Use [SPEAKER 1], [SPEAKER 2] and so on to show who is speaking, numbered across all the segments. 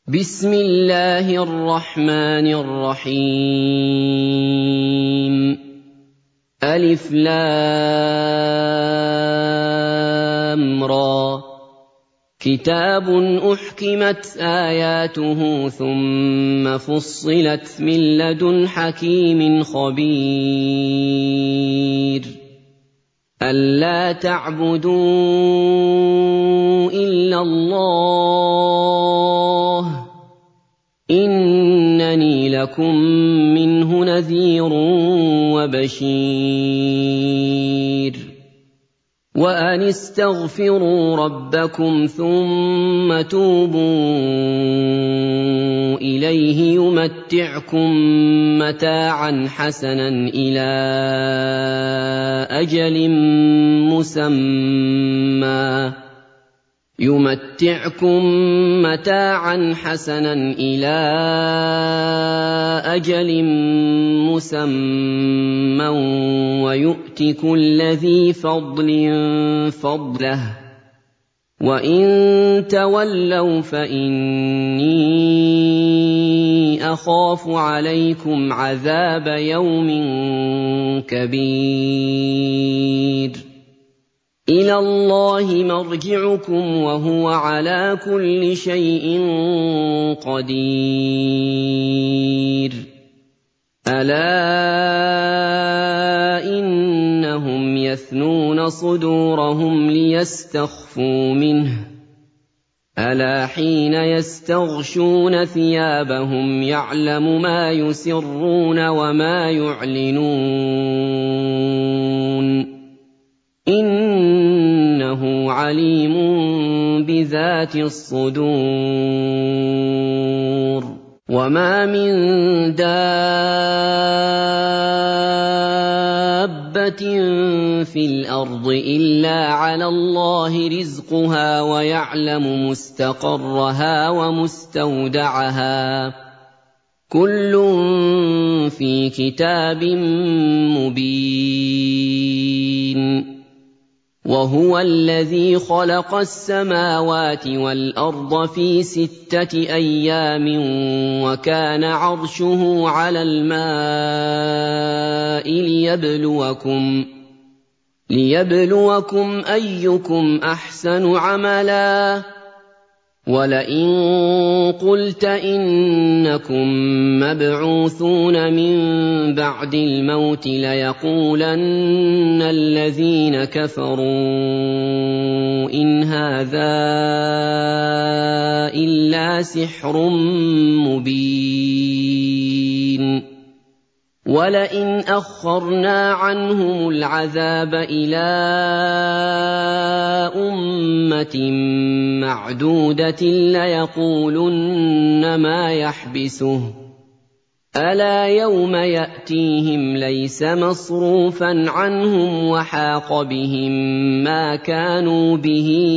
[SPEAKER 1] بسم الله الرحمن الرحيم ألف لام را كتاب أحكمت آياته ثم فصلت من لدن حكيم خبير ألا تعبدوا إلا الله إنني لكم منه نذير وبشير وأن استغفروا ربكم ثم توبوا إليه يمتعكم متاعا حسنا إلى أجل مسمى ويؤت كل ذي فضل فضله وإن تولوا فإني أخاف عليكم عذاب يوم كبير إلى الله مرجعكم وهو على كل شيء قدير ألا إنهم يثنون صدورهم ليستخفوا منه ألا حين يستغشون ثيابهم يعلم ما يسرون وما يعلنون إنه عليم بذات الصدور وما من دابة في الأرض إلا على الله رزقها ويعلم مستقرها ومستودعها كل في كتاب مبين وهو الذي خلق السماوات والأرض في 6 أيام وكان عرشه على الماء ليبلوكم أيكم أحسن عملا ولئن قلت إنكم مبعوثون من بعد الموت ليقولن الذين كفروا إن هذا إلا سحر مبين ولئن أخرنا عنهم العذاب إلى أمة معدودة ليقولن ما يحبسه ألا يوم يأتيهم ليس مصروفا عنهم وحاق بهم ما كانوا به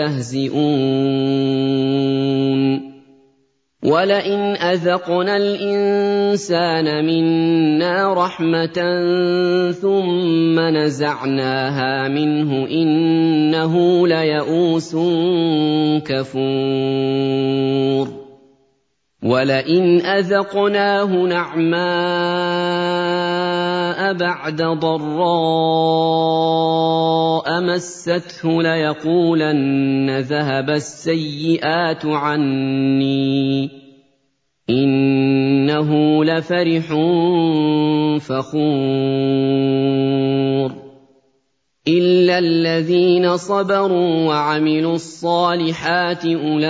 [SPEAKER 1] يستهزئون ولئن أذقنا الإنسان منا رحمة ثم نزعناها منه إنه ليئوس كفور ولئن أذقناه نعماء بعد ضراء مسته ليقولن ذهب السيئات عني إنه لفرح فخور إلا الذين صبروا وعملوا الصالحات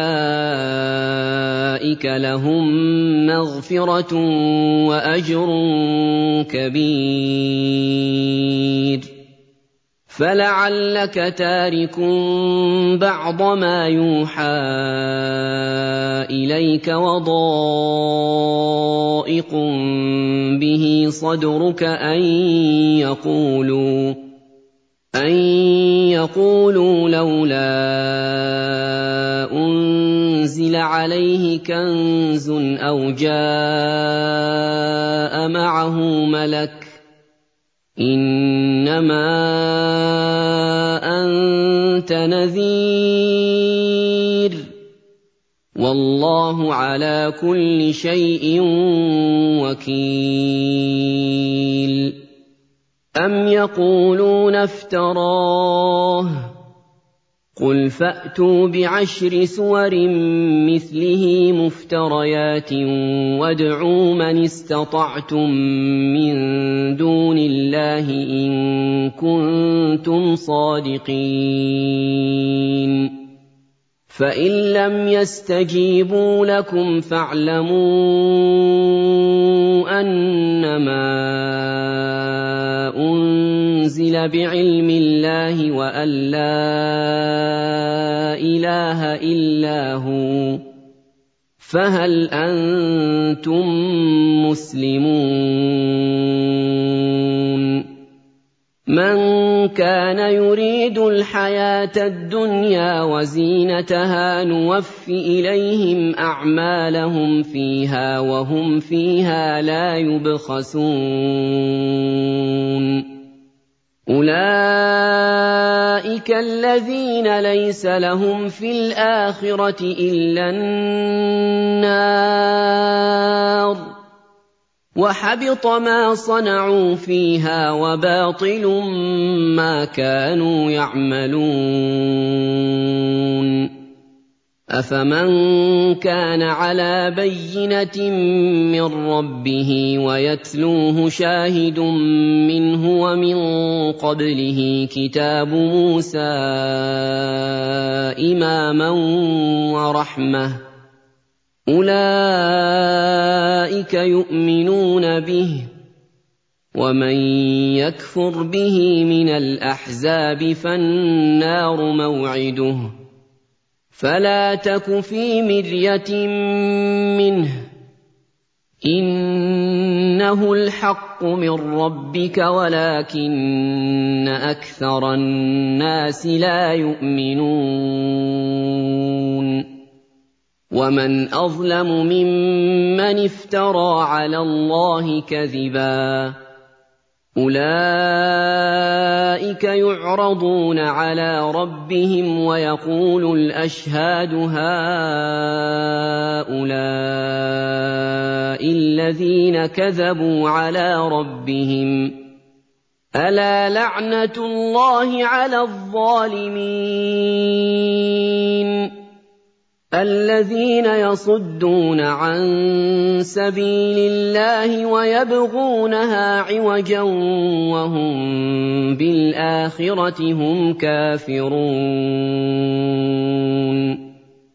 [SPEAKER 1] أولئك لهم مغفرة وأجر كبير فلعلك تارك بعض ما يوحى إليك وضائق به صدرك أن يقولوا لولا أنزل عليه كنز أو جاء معه ملك إنما أنت نذير وَاللَّهُ عَلَىٰ كُلِّ شَيْءٍ وَكِيلٌ أَمْ يَقُولُونَ افْتَرَاهُ ۖ قُلْ فَأْتُوا بِعَشْرِ سُوَرٍ مِّثْلِهِ مُفْتَرَيَاتٍ وَادْعُوا مَنِ اسْتَطَعْتُم مِّن دُونِ اللَّهِ إِن كُنتُمْ صَادِقِينَ فَإِن لَّمْ يَسْتَجِيبُوا لَكُمْ فَاعْلَمُوا أَنَّمَا أُنزِلَ بِعِلْمِ اللَّهِ وَأَن لَّا إِلَٰهَ إِلَّا هُوَ فَهَلْ أَنتُم مُّسْلِمُونَ مَن كَانَ يُرِيدُ الْحَيَاةَ الدُّنْيَا وَزِينَتَهَا نُوَفِّ إِلَيْهِمْ أَعْمَالَهُمْ فِيهَا وَهُمْ فِيهَا لَا يُبْخَسُونَ أُولَٰئِكَ الَّذِينَ لَيْسَ لَهُمْ فِي الْآخِرَةِ إِلَّا النَّارُ وَحَبِطَ مَا صَنَعُوا فِيهَا وَبَاطِلٌ مَّا كَانُوا يَعْمَلُونَ أَفَمَن كَانَ عَلَىٰ بَيِّنَةٍ مِّن رَّبِّهِ وَيَتْلُوهُ شَاهِدٌ مِّنْهُ وَمِن قَبْلِهِ كِتَابُ مُوسَىٰ إِمَامًا وَرَحْمَةً ۚ أُولَٰئِكَ يُؤْمِنُونَ بِهِ ۚ وَمَن يَكْفُرْ بِهِ مِنَ الْأَحْزَابِ فَالنَّارُ مَوْعِدُهُ ۚ فَلَا تَكُ فِي مِرْيَةٍ مِّنْهُ ۚ إِنَّهُ الْحَقُّ مِن رَّبِّكَ وَلَٰكِنَّ أَكْثَرَ النَّاسِ لَا يُؤْمِنُونَ وَمَنْ أَظْلَمُ مِمَّنِ افْتَرَىٰ عَلَى اللَّهِ كَذِبًا أُولَٰئِكَ يُعْرَضُونَ عَلَىٰ رَبِّهِمْ وَيَقُولُ الْأَشْهَادُ هَٰؤُلَاءِ الَّذِينَ كَذَبُوا عَلَىٰ رَبِّهِمْ ۚ أَلَا لَعْنَةُ اللَّهِ عَلَى الظَّالِمِينَ الَّذِينَ يَصُدُّونَ عَن سَبِيلِ اللَّهِ وَيَبْغُونَهَا عِوَجًا وَهُم بِالْآخِرَةِ هُمْ كَافِرُونَ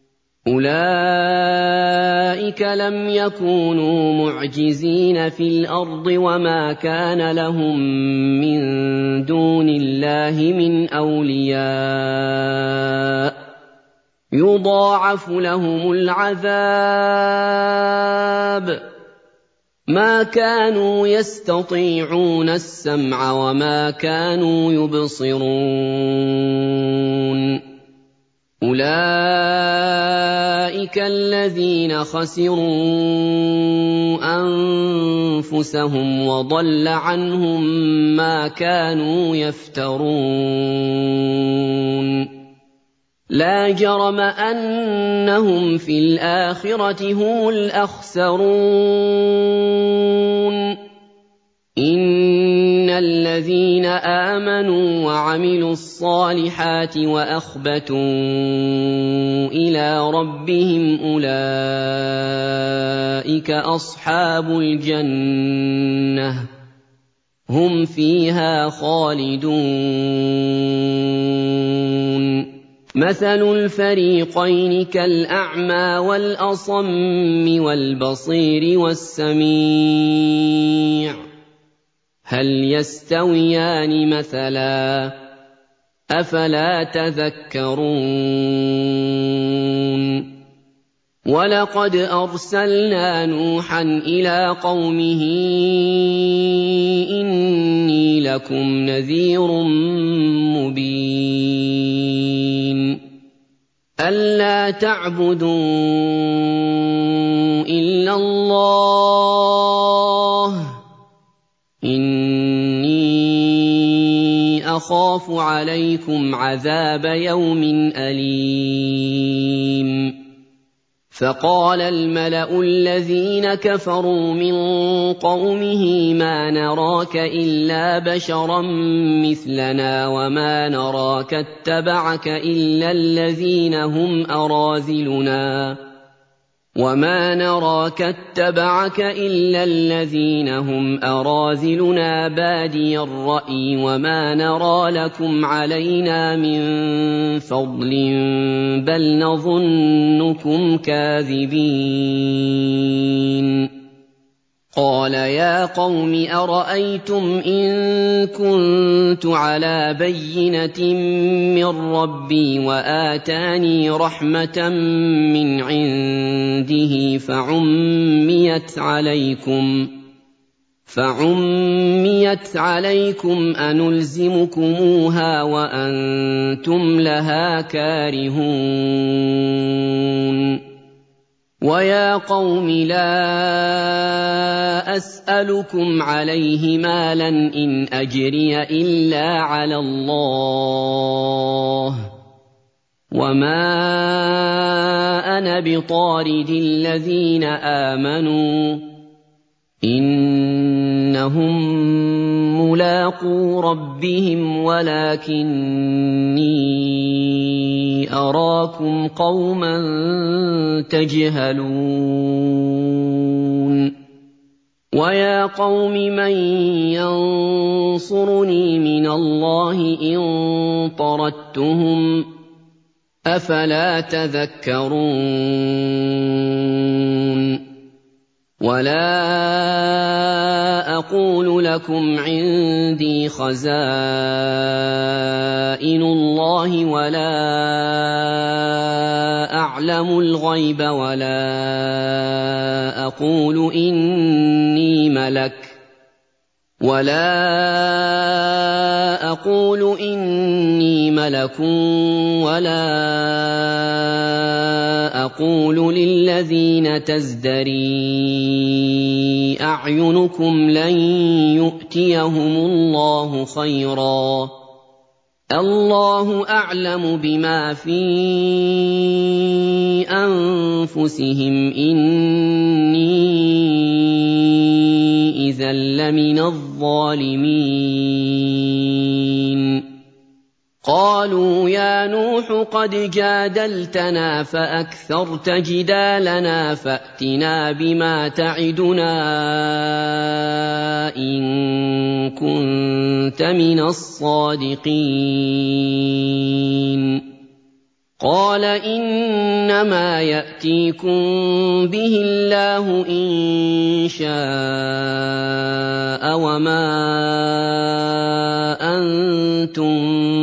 [SPEAKER 1] أُولَٰئِكَ لَمْ يَكُونُوا مُعْجِزِينَ فِي الْأَرْضِ وَمَا كَانَ لَهُم مِّن دُونِ اللَّهِ مِنْ أَوْلِيَاءَ يُضَاعَفُ لَهُمُ الْعَذَابُ مَا كَانُوا يَسْتَطِيعُونَ السَّمْعَ وَمَا كَانُوا يُبْصِرُونَ أُولَٰئِكَ الَّذِينَ خَسِرُوا أَنفُسَهُمْ وَضَلَّ عَنْهُم مَّا كَانُوا يَفْتَرُونَ لَا جَرَمَ أَنَّهُمْ فِي الْآخِرَةِ هُمُ الْأَخْسَرُونَ إِنَّ الَّذِينَ آمَنُوا وَعَمِلُوا الصَّالِحَاتِ وَأَخْبَتُوا إِلَىٰ رَبِّهِمْ أُولَٰئِكَ أَصْحَابُ الْجَنَّةِ ۖ هُمْ فِيهَا خَالِدُونَ مَثَلُ الْفَرِيقَيْنِ كَالْأَعْمَىٰ وَالْأَصَمِّ وَالْبَصِيرِ وَالسَّمِيعِ ۚ هَلْ يَسْتَوِيَانِ مَثَلًا ۚ أَفَلَا تَذَكَّرُونَ وَلَقَدْ أَرْسَلْنَا نُوحًا إِلَىٰ قَوْمِهِ إِنِّي لَكُمْ نَذِيرٌ مُّبِينٌ أَلَّا تَعْبُدُوا إِلَّا اللَّهَ إِنِّي أَخَافُ عَلَيْكُمْ عَذَابَ يَوْمٍ أَلِيمٍ فقال الملأ الذين كفروا من قومه ما نراك إلا بشرا مثلنا وما نراك اتبعك إلا الذين هم أراذلنا بادي الرأي وما نرى لكم علينا من فضل بل نظنكم كاذبين قال يا قوم أرأيتم إن كنت على بينة من ربي وآتاني رحمة من عنده فعميت عليكم أنلزمكموها وأنتم لها كارهون ويا قوم لا أسألكم عليه مالا إن أجري إلا على الله وما أنا بطارد الذين آمنوا إنهم ملاقو ربهم ولكني أراكم قوما تجهلون ويا قوم من ينصرني من الله إن طردتهم أفلا تذكرون ولا أقول لكم عندي خزائن الله ولا أعلم الغيب ولا أقول إني ملك ولا أقول للذين تزدري أعينكم لن يؤتيهم الله خيرا الله أعلم بما في أنفسهم إني إذا لمن الظالمين قالوا يا نوح قد جادلتنا فأكثرت جدالنا فأتنا بما تعدنا إن كنت من الصادقين قال إنما يأتيكم به الله إن شاء وما أنتم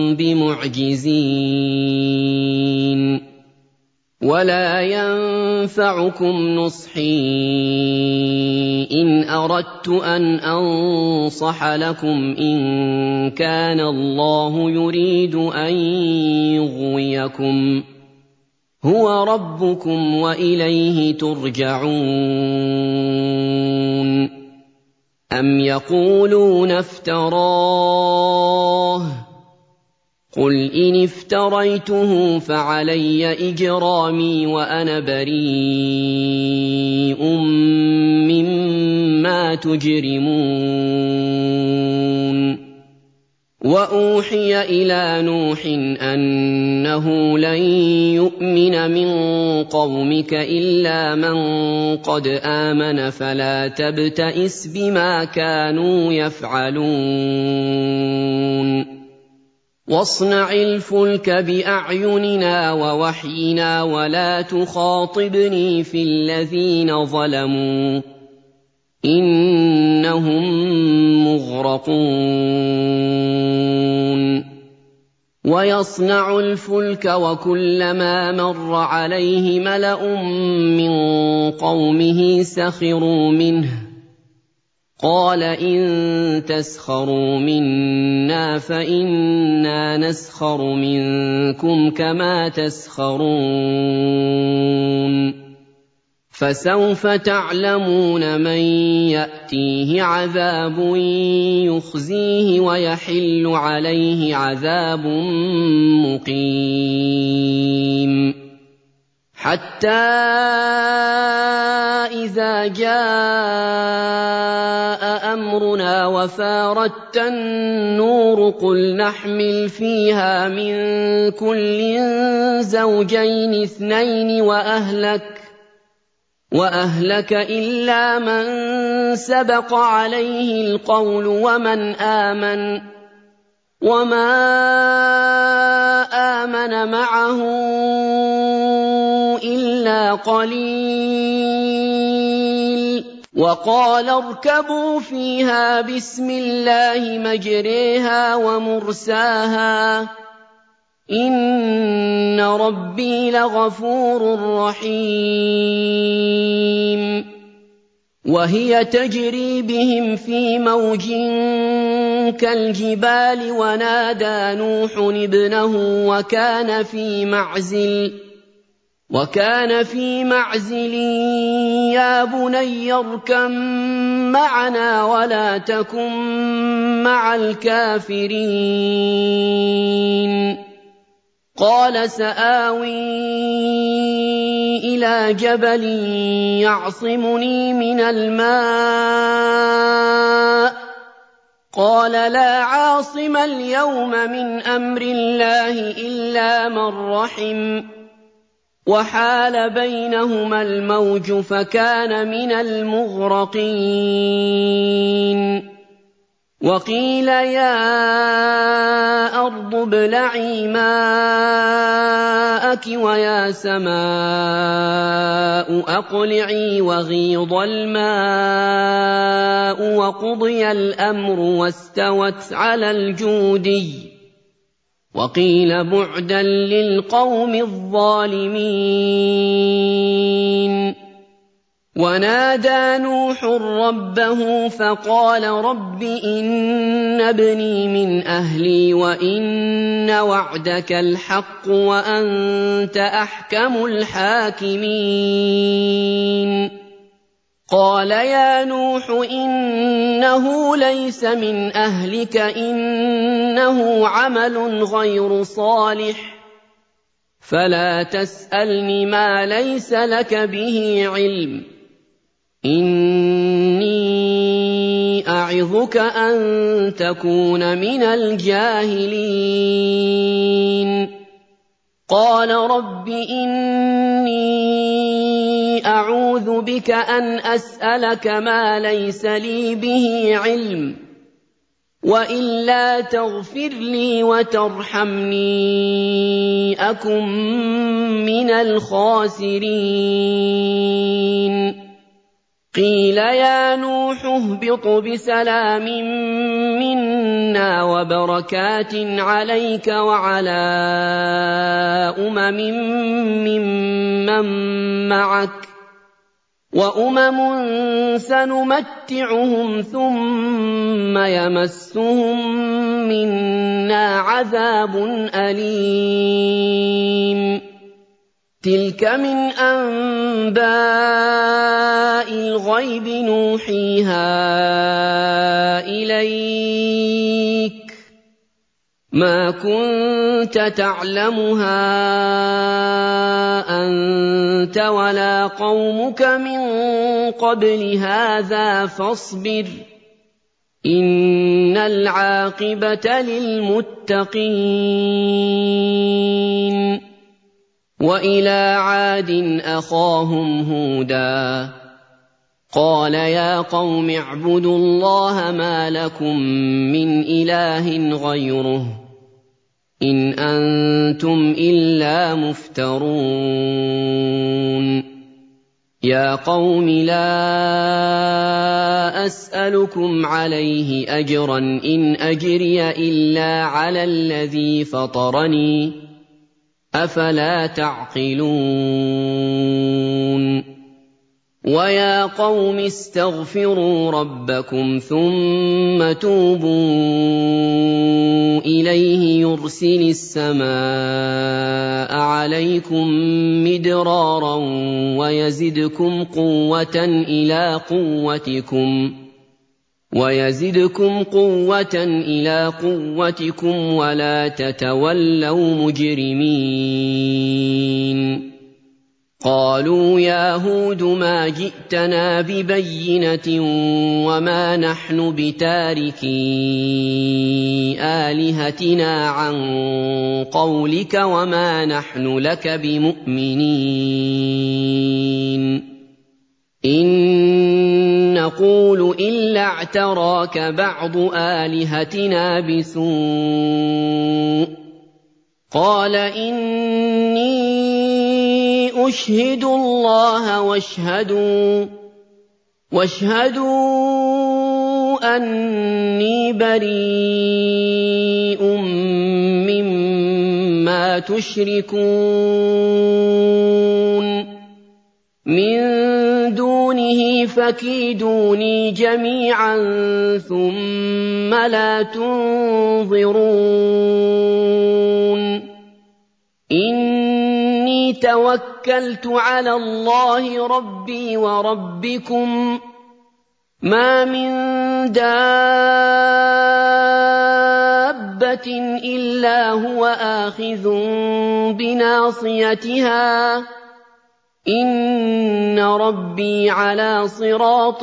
[SPEAKER 1] بمعجزين ولا ينفعكم نصحي إن أردت أن أنصح لكم إن كان الله يريد أن يغويكم هو ربكم وإليه ترجعون أم يقولون افتراه قل إن افتريته فعلي إجرامي وأنا بريء مما تجرمون وأوحي إلى نوح أنه لن يؤمن من قومك إلا من قد آمن فلا تبتئس بما كانوا يفعلون واصنع الفلك بأعيننا ووحينا ولا تخاطبني في الذين ظلموا إنهم مغرقون ويصنع الفلك وكلما مر عليه ملأ من قومه سخروا منه قال إن تسخروا منا فإنا نسخر منكم كما تسخرون فسوف تعلمون من يأتيه عذاب يخزيه ويحل عليه عذاب مقيم حتى إذا جاء أمرنا وفارت النور قل نحمل فيها من كل زوجين اثنين وأهلك إلا من سبق عليه القول ومن آمن وما آمن معه إلا قليل وقال اركبوا فيها بسم الله مجريها ومرساها إن ربي لغفور رحيم وهي تجري بهم في موج كالجبال ونادى نوح ابنه وكان في معزل يا بني اركب معنا ولا تكن مع الكافرين قال سآوي إلى جبل يعصمني من الماء قال لا عاصم اليوم من أمر الله إلا من رحم وحال بينهما الموج فكان من المغرقين وقيل يا أرض ابلعي ماءك ويا سماء أقلعي وغيض الماء وقضي الأمر واستوت على الجودي وقيل بعدا للقوم الظالمين ونادى نوح ربه فقال رب إن ابني من أهلي وإن وعدك الحق وأنت أحكم الحاكمين قال يا نوح إنه ليس من أهلك إنه عمل غير صالح فلا تسألني ما ليس لك به علم إني أعظك أن تكون من الجاهلين قال رب إني أعوذ بك أن أسألك ما ليس لي به علم وإلا تغفر لي وترحمني أكن من الخاسرين قيل يا نوح اهبط بسلام منا وبركات عليك وعلى ممن معك وأمم سنمتعهم ثم يمسهم منا عذاب أليم تلك من أنباء الغيب نوحيها إليك ما كنت تعلمها أنت ولا قومك من قبل هذا فاصبر إن العاقبة للمتقين وإلى عاد أخاهم هودا قال يا قوم اعبدوا الله ما لكم من إله غيره إن أنتم إلا مفترون يا قوم لا أسألكم عليه أجرا إن أجري إلا على الذي فطرني أفلا تعقلون ويا قوم استغفروا ربكم ثم توبوا إليه يرسل السماء عليكم مدرارا ويزدكم قوة إلى قوتكم ولا تتولوا مجرمين قالوا يا هود ما جئتنا ببينة وما نحن بتاركي آلهتنا عن قولك وما نحن لك بمؤمنين إن نقول إلا اعتراك بعض آلهتنا بسوء قال إني أشهد الله واشهدوا أني بريء مما تشركون من دونه فكيدوني جميعا ثم لا تنظرون إني توكلت على الله ربي وربكم ما من دابة إلا هو آخذ بناصيتها إن ربي على صراط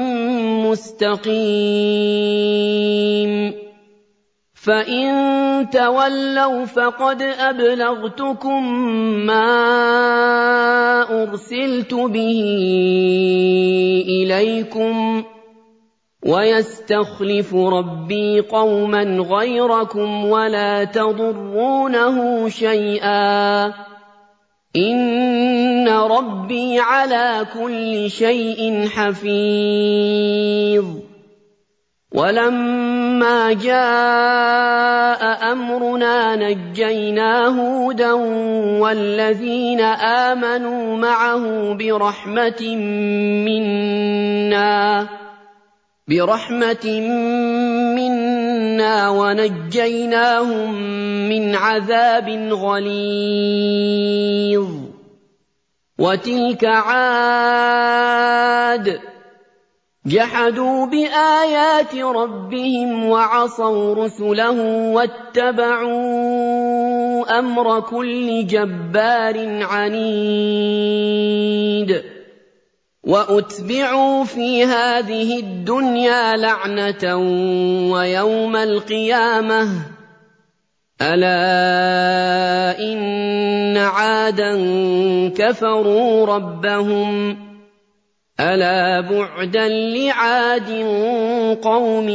[SPEAKER 1] مستقيم فإن تولوا فقد أبلغتكم ما أرسلت به إليكم ويستخلف ربي قوما غيركم ولا تضرونه شيئا إن ربي على كل شيء حفيظ ولما جاء أمرنا نجينا هودا والذين آمنوا معه برحمة منا ونجيناهم من عذاب غليظ وتلك عاد جحدوا بآيات ربهم وعصوا رسله واتبعوا أمر كل جبار عنيد وأتبعوا في هذه الدنيا لعنة ويوم القيامة ألا إن عادا كفروا ربهم ألا بعدا لعاد قوم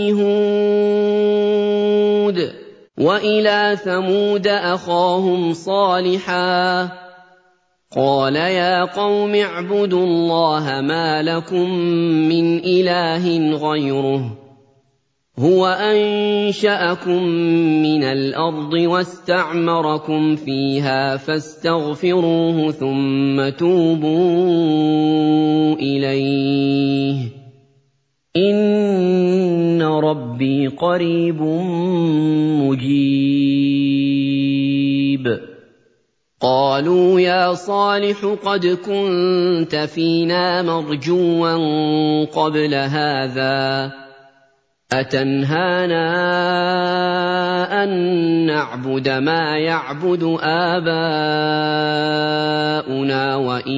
[SPEAKER 1] هود وإلى ثمود أخاهم صالحا قال يا قوم اعبدوا الله ما لكم من إله غيره هو أنشأكم من الأرض واستعمركم فيها فاستغفروه ثم توبوا إليه إن ربي قريب مجيب قالوا يا صالح قد كنت فينا مرجوا قبل هذا أتنهانا أن نعبد ما يعبد آباؤنا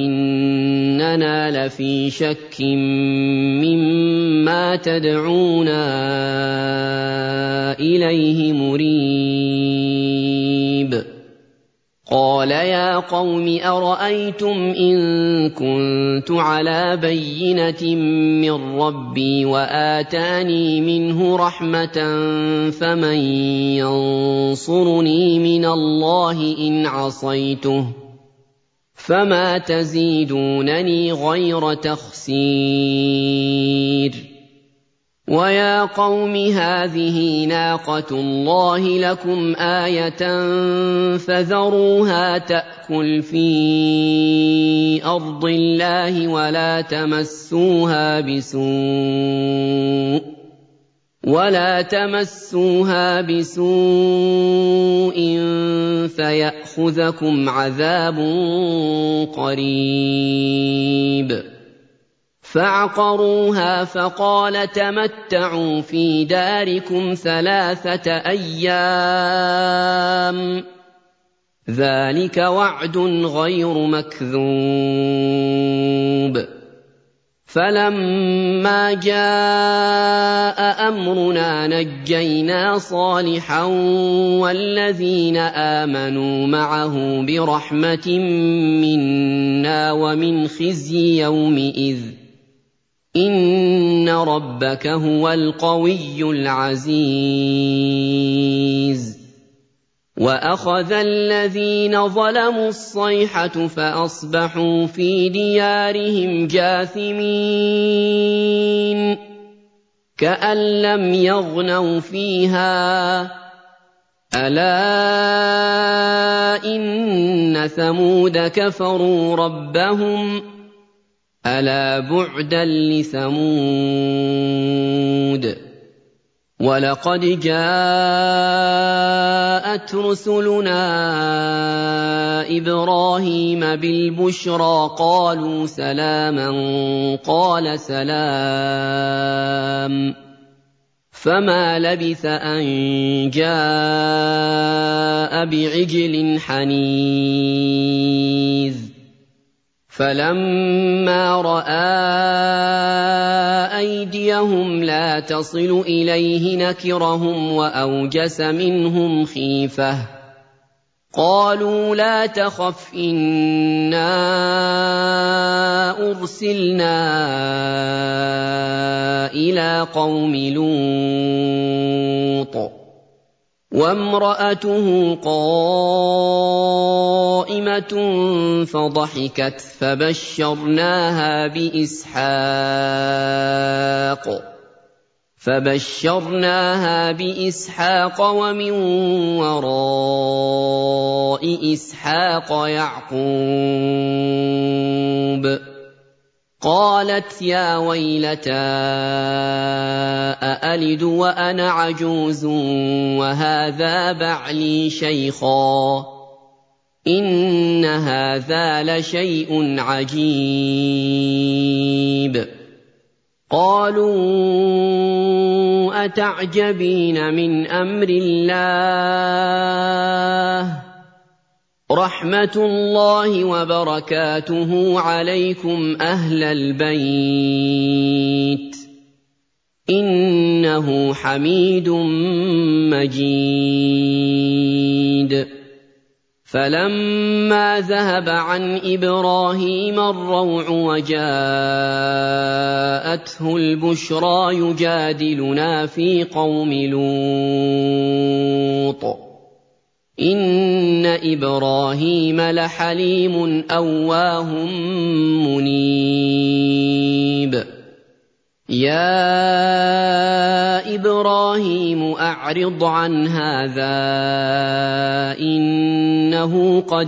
[SPEAKER 1] وإننا لفي شك مما تدعونا إليه مريب قال يا قوم أرأيتم إن كنت على بينة من ربي وآتاني منه رحمة فمن ينصرني من الله إن عصيته فما تزيدونني غير تخسير ويا قوم هذه ناقة الله لكم آية فذروها تأكل في أرض الله ولا تمسوها بسوء فيأخذكم عذاب قريب فعقروها فقال تمتعوا في داركم 3 أيام ذلك وعد غير مكذوب فلما جاء أمرنا نجينا صالحا والذين آمنوا معه برحمة منا ومن خزي يومئذ إن ربك هو القوي العزيز وأخذ الذين ظلموا الصيحة فأصبحوا في ديارهم جاثمين كأن لم يغنوا فيها ألا إن ثمود كفروا ربهم ألا بعدا لثمود ولقد جاءت رسلنا إبراهيم بالبشرى قالوا سلاما قال سلام فما لبث أن جاء بعجل حنيذ فلما رأى أيديهم لا تصل إليه نكرهم وأوجس منهم خيفة قالوا لا تخف إنا أرسلنا إلى قوم لوط وامرأته قائمة فضحكت فبشرناها بإسحاق ومن وراء إسحاق يعقوب قالت يا ويلتى أألد وأنا عجوز وهذا بعلي شيخا إن هذا لشيء عجيب قالوا أتعجبين من أمر الله رحمة الله وبركاته عليكم أهل البيت إنه حميد مجيد فلما ذهب عن إبراهيم الروع وجاءته البشرى يجادلنا في قوم لوط إن إبراهيم لحليم أواه منيب يا إبراهيم أعرض عن هذا إنه قد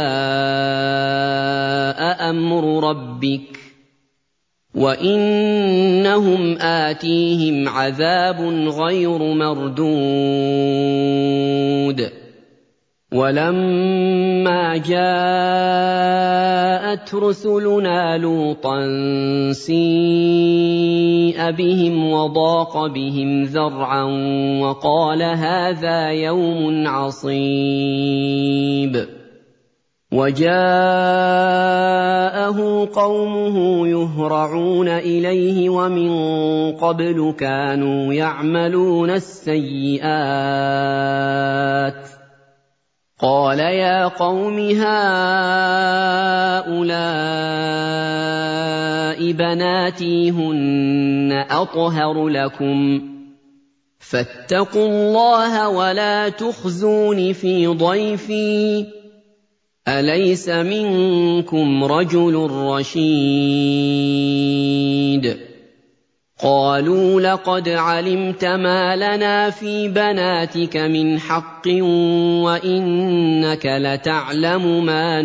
[SPEAKER 1] جاء أمر ربك وإنهم آتيهم عذاب غير مردود ولما جاءت رسلنا لوطا سيء بهم وضاق بهم ذرعا وقال هذا يوم عصيب وجاءه قومه يهرعون إليه ومن قبل كانوا يعملون السيئات قال يا قوم هؤلاء بناتي هن أطهر لكم فاتقوا الله ولا تخزون في ضيفي أليس منكم رجل رشيد قالوا لقد علمت ما لنا في بناتك من حق وإنك لتعلم ما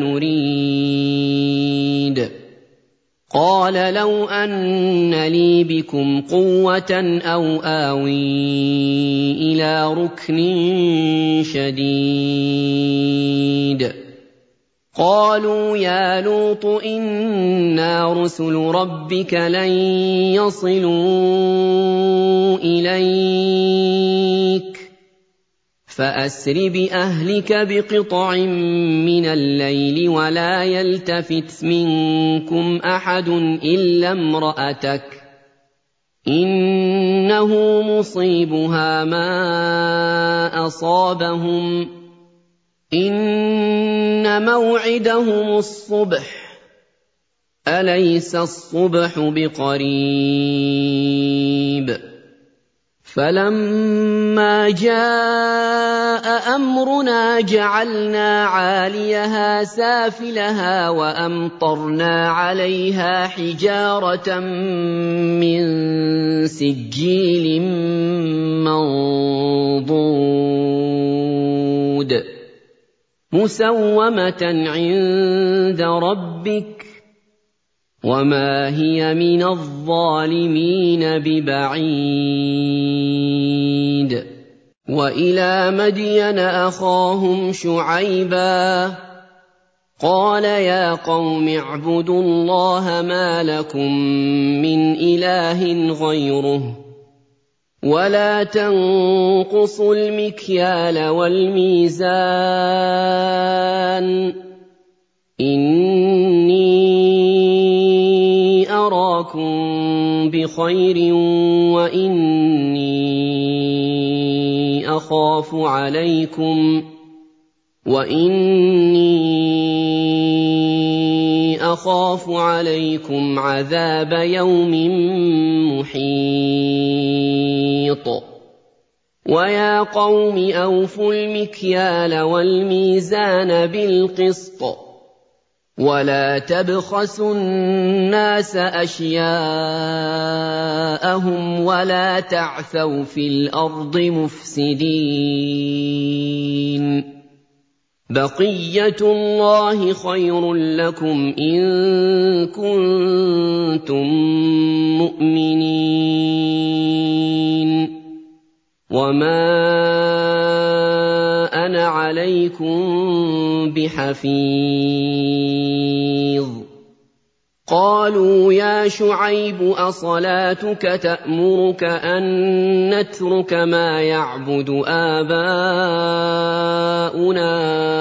[SPEAKER 1] نريد قال لو أن لي بكم قوة أو آوي إلى ركن شديد قالوا يا لوط إنا رسل ربك لن يصلوا إليك فأسر بأهلك بقطع من الليل ولا يلتفت منكم أحد إلا امرأتك إنه مصيبها ما أصابهم إن موعدهم الصبح أليس الصبح بقريب فلما جاء أمرنا جعلنا عاليها سافلها وأمطرنا عليها حجارة من سجيل منضود مسومة عند ربك وما هي من الظالمين ببعيد وإلى مدين أخاهم شعيبا قال يا قوم اعبدوا الله ما لكم من إله غيره ولا تنقصوا المكيال والميزان إني أراكم بخير وإني أخاف عليكم عذاب يوم محيط ويا قوم أوفوا المكيال والميزان بالقسط ولا تبخسوا الناس أشياءهم ولا تعثوا في الأرض مفسدين بقية الله خير لكم إن كنتم مؤمنين وما أنا عليكم بحفيظ قالوا يا شعيب أصلاتك تأمرك أن نترك ما يعبد آباؤنا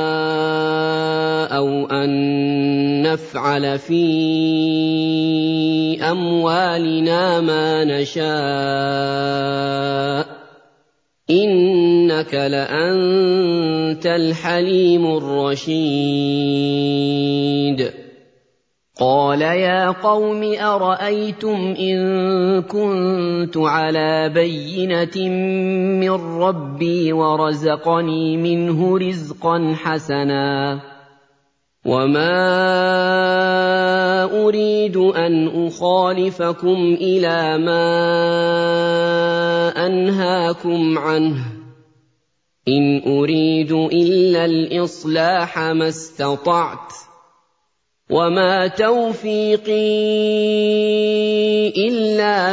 [SPEAKER 1] أو أن نفعل في أموالنا ما نشاء إنك لأنت الحليم الرشيد قال يا قوم أرأيتم إن كنت على بينة من ربي ورزقني منه رزقا حسنا وما أريد أن أخالفكم إلى ما أنهاكم عنه إن أريد إلا الإصلاح ما استطعت وما توفيقي إلا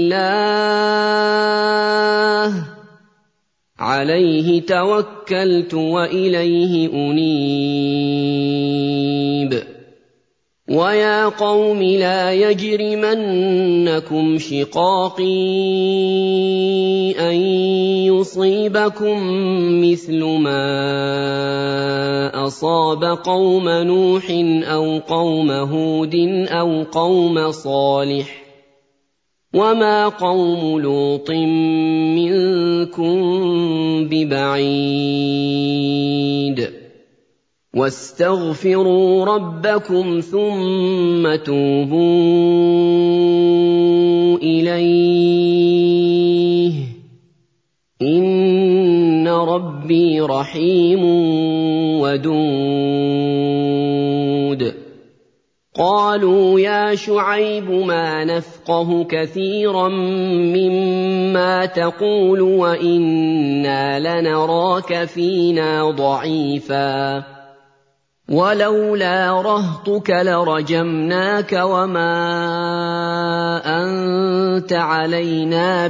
[SPEAKER 1] بالله عليه توكلت وإليه أنيب ويا قوم لا يجرمنكم شقاقي أن يصيبكم مثل ما أصاب قوم نوح أو قوم هود أو قوم صالح وما قوم لوط منكم ببعيد واستغفروا ربكم ثم توبوا إليه إن ربي رحيم ودود قالوا يا شعيب ما نفقه كثيرا مما تقول وإنا لنراك فينا ضعيفا ولولا رهطك لرجمناك وما أنت علينا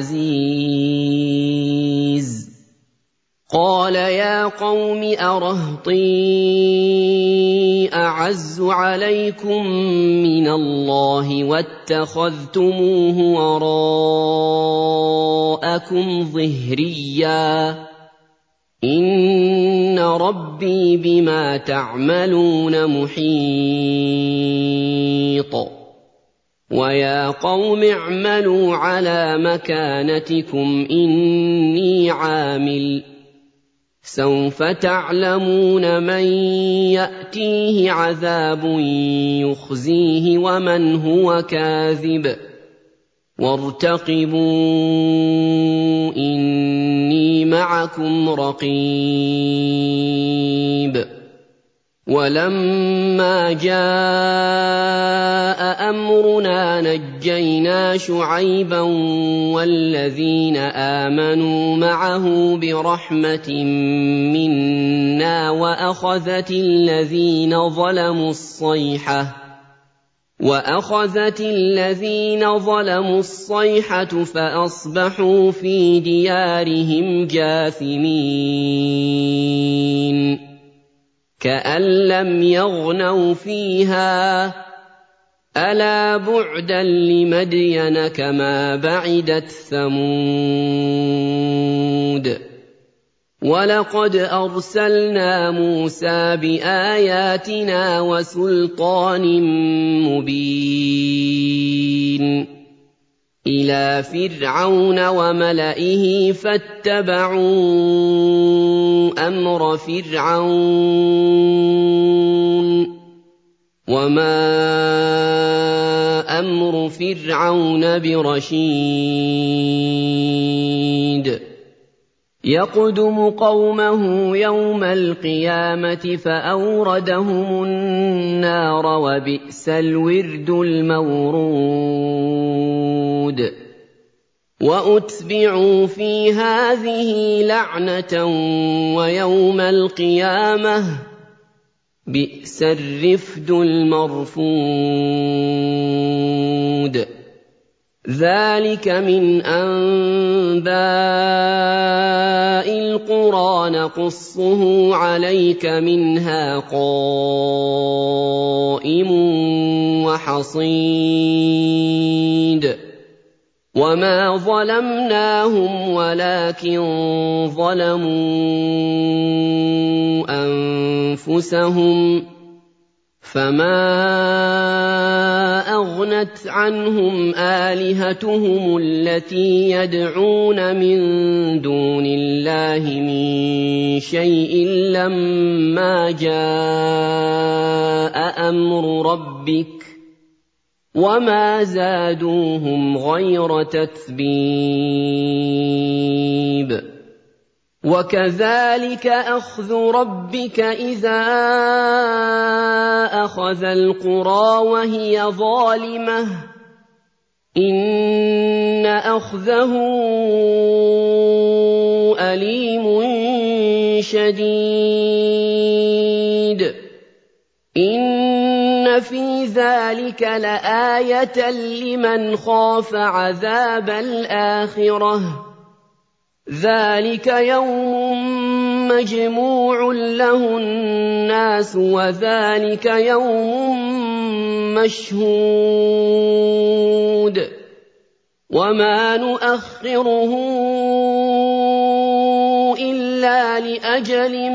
[SPEAKER 1] بعزيز قال يا قوم أرهطي أعز عليكم من الله واتخذتموه وراءكم ظهريا إِنَّ رَبِّي بِمَا تَعْمَلُونَ مُحِيطٌ وَيَا قَوْمِ اعْمَلُوا عَلَىٰ مَكَانَتِكُمْ إِنِّي عَامِلٌ سَوْفَ تَعْلَمُونَ مَن يَأْتِيهِ عَذَابٌ يُخْزِيهِ وَمَنْ هُوَ كَاذِبٌ وَارْتَقِبُوا إِنِّي مَعَكُمْ رَقِيبٌ وَلَمَّا جَاءَ أَمْرُنَا نَجَّيْنَا شُعَيْبًا وَالَّذِينَ آمَنُوا مَعَهُ بِرَحْمَةٍ مِّنَّا وَأَخَذَتِ الَّذِينَ ظَلَمُوا الصَّيْحَةُ فَأَصْبَحُوا فِي دِيَارِهِمْ جَاثِمِينَ كَأَن لَّمْ يَغْنَوْا فِيهَا ۗ أَلَا بُعْدًا لِّمَدْيَنَ كَمَا بَعِدَتْ ثَمُودُ وَلَقَدْ أَرْسَلْنَا مُوسَىٰ بِآيَاتِنَا وَسُلْطَانٍ مُّبِينٍ إِلَىٰ فِرْعَوْنَ وَمَلَئِهِ فَاتَّبَعُوا أَمْرَ فِرْعَوْنَ ۖ وَمَا أَمْرُ فِرْعَوْنَ بِرَشِيدٍ يَقْدُمُ قَوْمَهُ يَوْمَ الْقِيَامَةِ فَأَوْرَدَهُمُ النَّارَ ۖ وَبِئْسَ الْوِرْدُ الْمَوْرُودُ وَأُتْبِعُوا فِي هَٰذِهِ لَعْنَةً وَيَوْمَ الْقِيَامَةِ ۚ بِئْسَ الرِّفْدُ الْمَرْفُودُ ذَٰلِكَ مِنْ أَنبَاءِ الْقُرَىٰ نَقُصُّهُ عَلَيْكَ ۖ مِنْهَا قَائِمٌ وَحَصِيدٌ وَمَا ظَلَمْنَاهُمْ وَلَٰكِن ظَلَمُوا أَنفُسَهُمْ فَمَا أَغْنَتْ عَنْهُمْ آلِهَتُهُمُ الَّتِي يَدْعُونَ مِن دُونِ اللَّهِ مِن شَيْءٍ لَّمَّا جَاءَ أَمْرُ رَبِّكَ ۖ وَمَا زَادُوهُمْ غَيْرَ تَتْبِيبٍ وَكَذَٰلِكَ أَخْذُ رَبِّكَ إِذَا أَخَذَ الْقُرَىٰ وَهِيَ ظَالِمَةٌ ۚ إِنَّ أَخْذَهُ أَلِيمٌ شَدِيدٌ إِنَّ فِي ذَٰلِكَ لَآيَةً لِّمَنْ خَافَ عَذَابَ الْآخِرَةِ ۚ ذَٰلِكَ يَوْمٌ مَّجْمُوعٌ لَّهُ النَّاسُ وَذَٰلِكَ يَوْمٌ مَّشْهُودٌ وَمَا نُؤَخِّرُهُ إِلَّا لِأَجَلٍ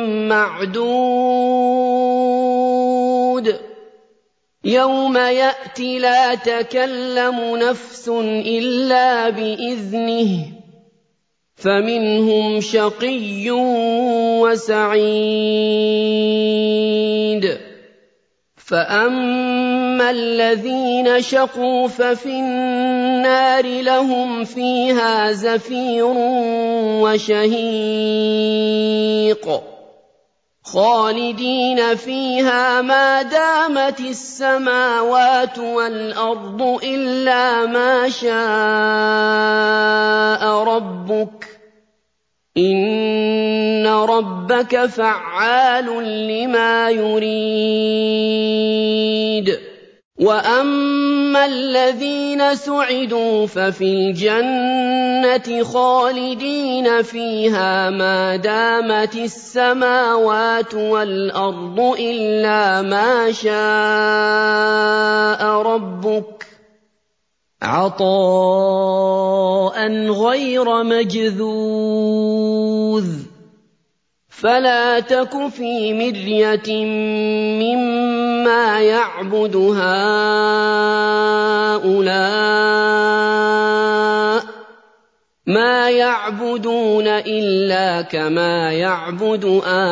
[SPEAKER 1] مَّعْدُودٍ يَوْمَ يَأْتِ لَا تَكَلَّمُ نَفْسٌ إِلَّا بِإِذْنِهِ فَمِنْهُمْ شَقِيٌّ وَسَعِيدٌ فَأَمَّا الَّذِينَ شَقُوا فَفِي النَّارِ لَهُمْ فِيهَا زَفِيرٌ وَشَهِيقٌ خَالِدِينَ فِيهَا مَا دَامَتِ السَّمَاوَاتُ وَالْأَرْضُ إِلَّا مَا شَاءَ رَبُّكَ ۚ إِنَّ رَبَّكَ فَعَّالٌ لِّمَا يُرِيدُ وَأَمَّا الَّذِينَ سُعِدُوا فَفِي الْجَنَّةِ خَالِدِينَ فِيهَا مَا دَامَتِ السَّمَاوَاتُ وَالْأَرْضُ إِلَّا مَا شَاءَ رَبُّكَ ۖ عَطَاءً غَيْرَ مَجْذُوذٍ فلا تك في مرية مما يعبد هؤلاء ما يعبدون إلا كما يعبد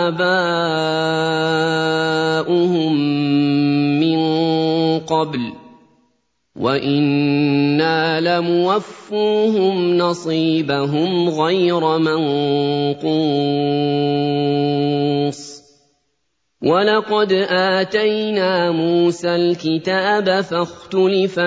[SPEAKER 1] آباؤهم من قبل وإنا لموفوهم نصيبهم غير منقوص ولقد آتينا موسى الكتاب فاختلف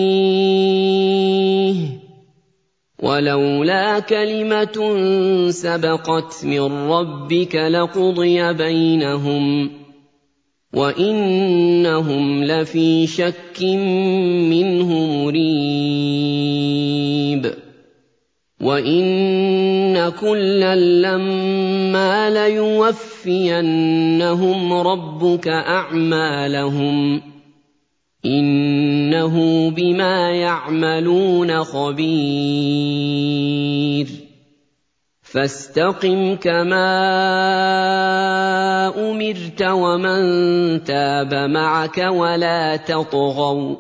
[SPEAKER 1] فيه ولولا كلمة سبقت من ربك لقضي بينهم وإنهم لفي شك منه مريب وإن كلا لما ليوفينهم ربك أعمالهم إنه بما يعملون خبير فاستقم كما أمرت ومن تاب معك ولا تطغوا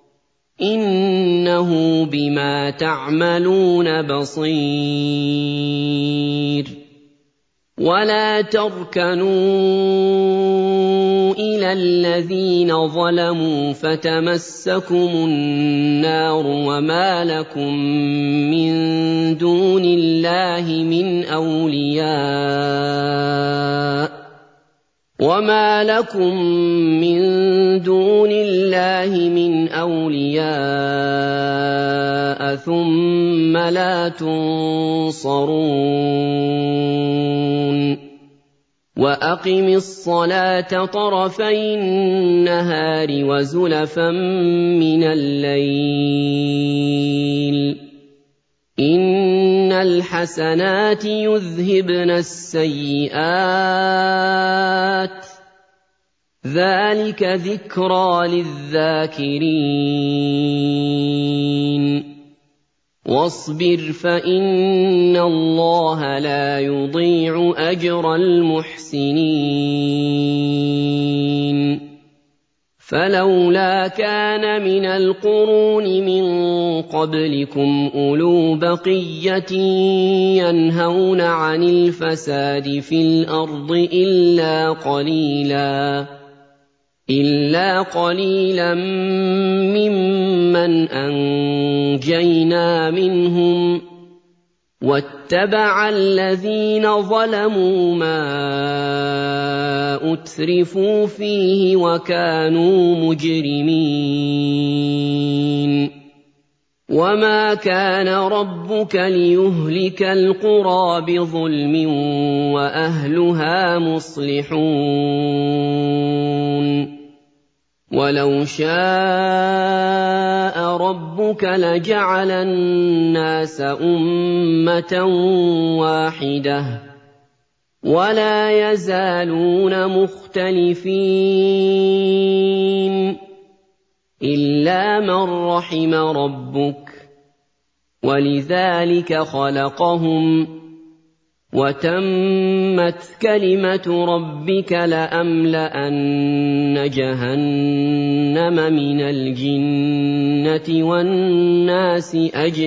[SPEAKER 1] إنه بما تعملون بصير ولا تركنوا إلى الذين ظلموا فتمسكم النار وما لكم من دون الله من أولياء ثم لا تنصرون وأقم الصلاة طرفي النهار وزلفا من الليل إن الحسنات يذهبن السيئات ذلك ذكرى للذاكرين واصبر فإن الله لا يضيع أجر المحسنين فلولا كان من القرون من قبلكم أولو بقية ينهون عن الفساد في الأرض إلا قليلا ممن أنجينا منهم واتبع الذين ظلموا ما أترفوا فيه وكانوا مجرمين وما كان ربك ليهلك القرى بظلم وأهلها مصلحون ولو شاء ربك لجعل الناس أمة واحدة ولا يزالون مختلفين إلا من رحم ربك ولذلك خلقهم وتمت كلمة ربك لأملأن جهنم من الجنة والناس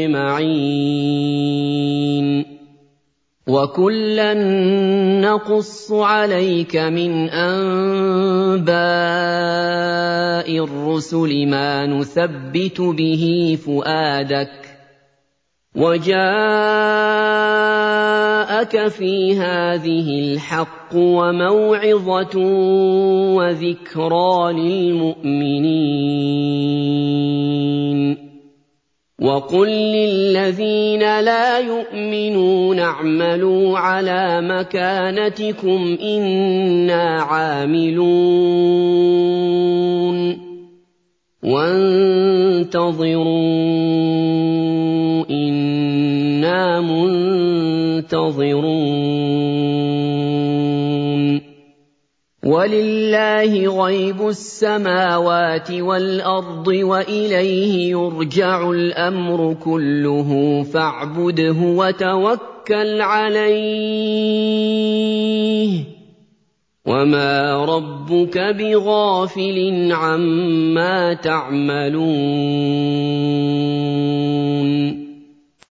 [SPEAKER 1] أجمعين وكلا نقص عليك من أنباء الرسل ما نثبت به فؤادك وجاءك في هذه الحق وموعظة وذكرى للمؤمنين وقل للذين لا يؤمنون اعملوا على مكانتكم إنا عاملون وانتظروا إنا منتظرون وَلِلَّهِ غَيْبُ السَّمَاوَاتِ وَالْأَرْضِ وَإِلَيْهِ يُرْجَعُ الْأَمْرُ كُلُّهُ فَاعْبُدْهُ وَتَوَكَّلْ عَلَيْهِ ۚ وَمَا رَبُّكَ بِغَافِلٍ عَمَّا تَعْمَلُونَ